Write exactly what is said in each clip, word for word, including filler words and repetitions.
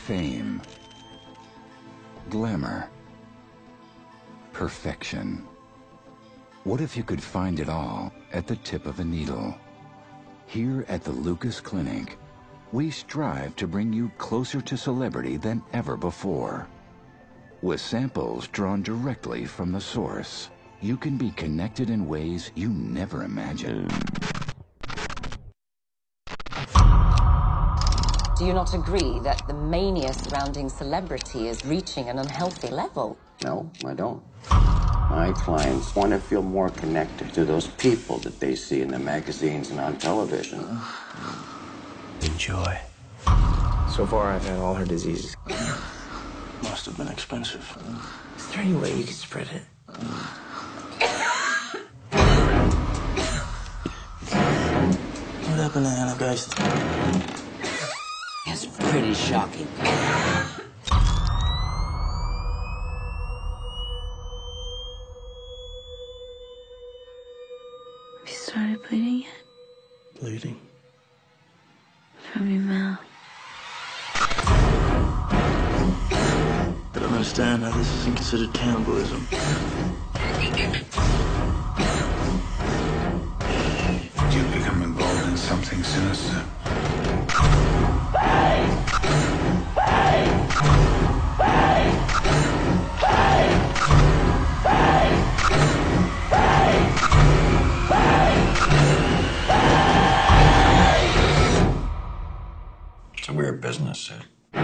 Fame. Glamour. Perfection. What if you could find it all at the tip of a needle? Here at the Lucas Clinic, we strive to bring you closer to celebrity than ever before. With samples drawn directly from the source, you can be connected in ways you never imagined. Do you not agree that the mania surrounding celebrity is reaching an unhealthy level? No, I don't. My clients want to feel more connected to those people that they see in the magazines and on television. Enjoy. So far, I've had all her diseases. Must have been expensive. Is there any way you could spread it? What happened to Hannah Geist? It's pretty shocking. Have you started bleeding yet? Bleeding? From your mouth. I don't understand how this isn't considered cannibalism. Did you become involved in something sinister? It's a weird business, Sid.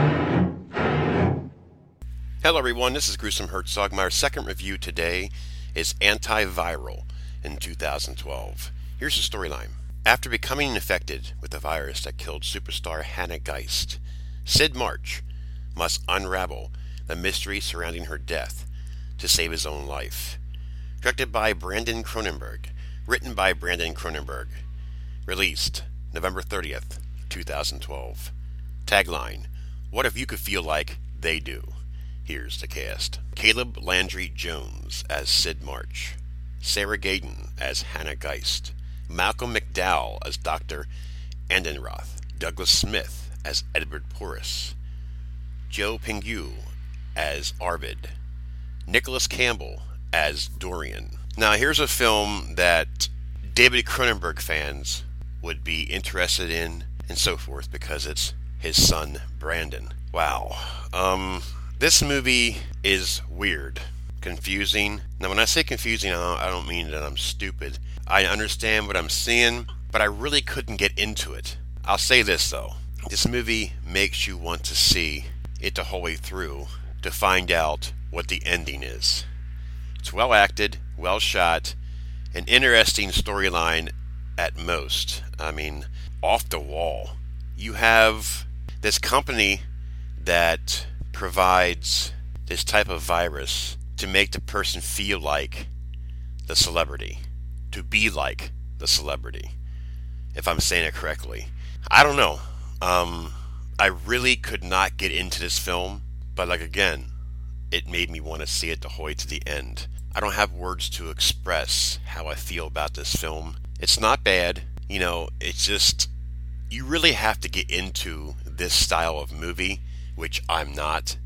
Hello everyone, this is Gruesome Herzog. My second review today is Antiviral in two thousand twelve. Here's the storyline. After becoming infected with the virus that killed superstar Hannah Geist, Sid March must unravel the mystery surrounding her death to save his own life. Directed by Brandon Cronenberg, written by Brandon Cronenberg, released November thirtieth, two thousand twelve. Tagline, what if you could feel like they do? Here's the cast. Caleb Landry Jones as Sid March. Sarah Gaten as Hannah Geist. Malcolm McDowell as Doctor Andenroth. Douglas Smith as Edward Porras. Joe Pingu as Arvid. Nicholas Campbell as Dorian. Now here's a film that David Cronenberg fans would be interested in and so forth because it's his son Brandon. Wow. Um... This movie is weird, confusing. Now, when I say confusing, I don't, I don't mean that I'm stupid. I understand what I'm seeing, but I really couldn't get into it. I'll say this, though. This movie makes you want to see it the whole way through to find out what the ending is. It's well acted, well shot, an interesting storyline at most. I mean, off the wall. You have this company that provides this type of virus to make the person feel like the celebrity, to be like the celebrity, if I'm saying it correctly. I don't know. Um, I really could not get into this film, but like again, it made me want to see it the whole way to the end. I don't have words to express how I feel about this film. It's not bad, you know, it's just, you really have to get into this style of movie, which I'm not.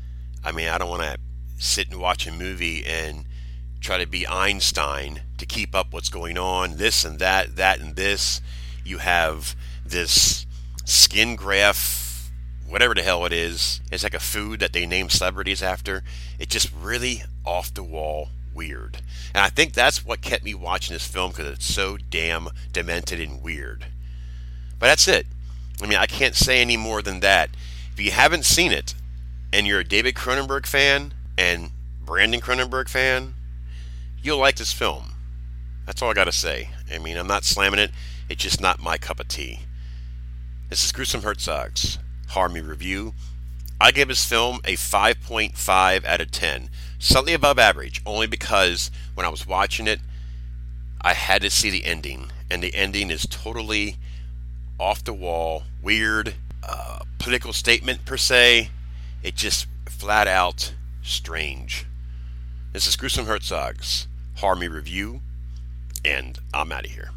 I mean, I don't want to sit and watch a movie and try to be Einstein to keep up what's going on, this and that, that and this. You have this skin graft, whatever the hell it is. It's like a food that they name celebrities after. It's just really off the wall weird. And I think that's what kept me watching this film, because it's so damn demented and weird. But that's it. I mean, I can't say any more than that. If you haven't seen it, and you're a David Cronenberg fan and Brandon Cronenberg fan, you'll like this film. That's all I gotta say. I mean, I'm not slamming it. It's just not my cup of tea. This is Gruesome Herzog's Horror Me Review. I give this film a five point five out of ten. Slightly above average, only because when I was watching it, I had to see the ending. And the ending is totally off the wall, weird, uh, political statement per se. It just flat out strange. This is Gruesome Herzog's Horror Me Review, and I'm out of here.